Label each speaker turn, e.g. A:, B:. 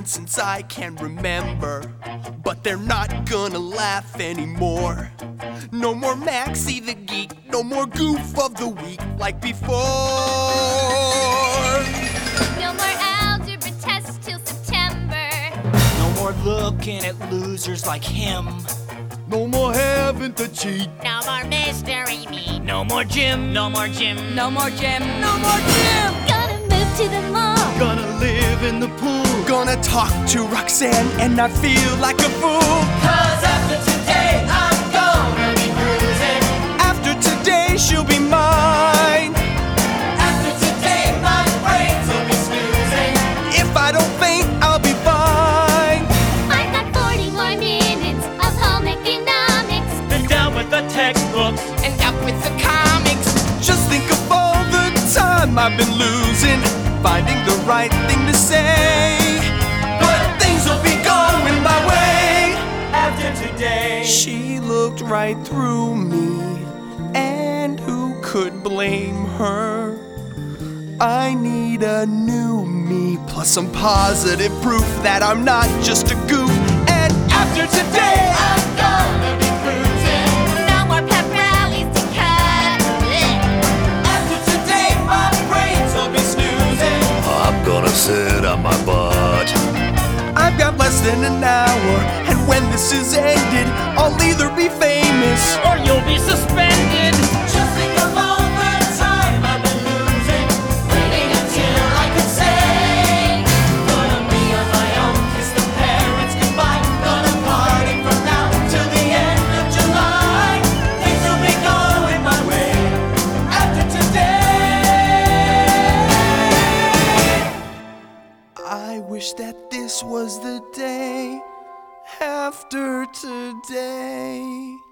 A: happened since I can remember, but they're not gonna laugh anymore. No more Maxie the Geek, no more Goof of the Week like before.
B: No more algebra tests till September.
C: No more looking at losers like him.
A: No more having to cheat.
B: No more mystery meat.
C: No more gym. No more gym.
D: No more gym.
C: No more gym.
B: Gonna move to the mall.
C: Gonna live in the pool.
A: Gonna talk to Roxanne and not feel like a fool.
C: 'Cause after today I'm gonna be cruising.
A: After today she'll be mine.
C: After today my brains will be snoozing.
A: If I don't faint, I'll be fine.
B: I've got 40 more minutes of home economics.
C: Been down with the textbooks
D: And up with the comics.
A: Just think of all the time I've been losing, finding the right thing to say. But things will be going my way.
C: after today.
A: She looked right through me, and who could blame her? I need a new me, plus some positive proof that I'm not just a goof. And after today,
C: I'm gonna be cruising.
B: No more pep rallies to cut.
C: After today my brains will be snoozing.
E: I'm gonna sit on my butt.
A: I've got less than an hour, and when this is ended, I'll either be famous
C: Or you'll be suspended. Just think of all the time I've been losing, waiting until I could say, gonna be on my own, kiss the parents goodbye. Gonna party from now till the end of July. Things will be going my way after today.
A: I wish that this was the day after today.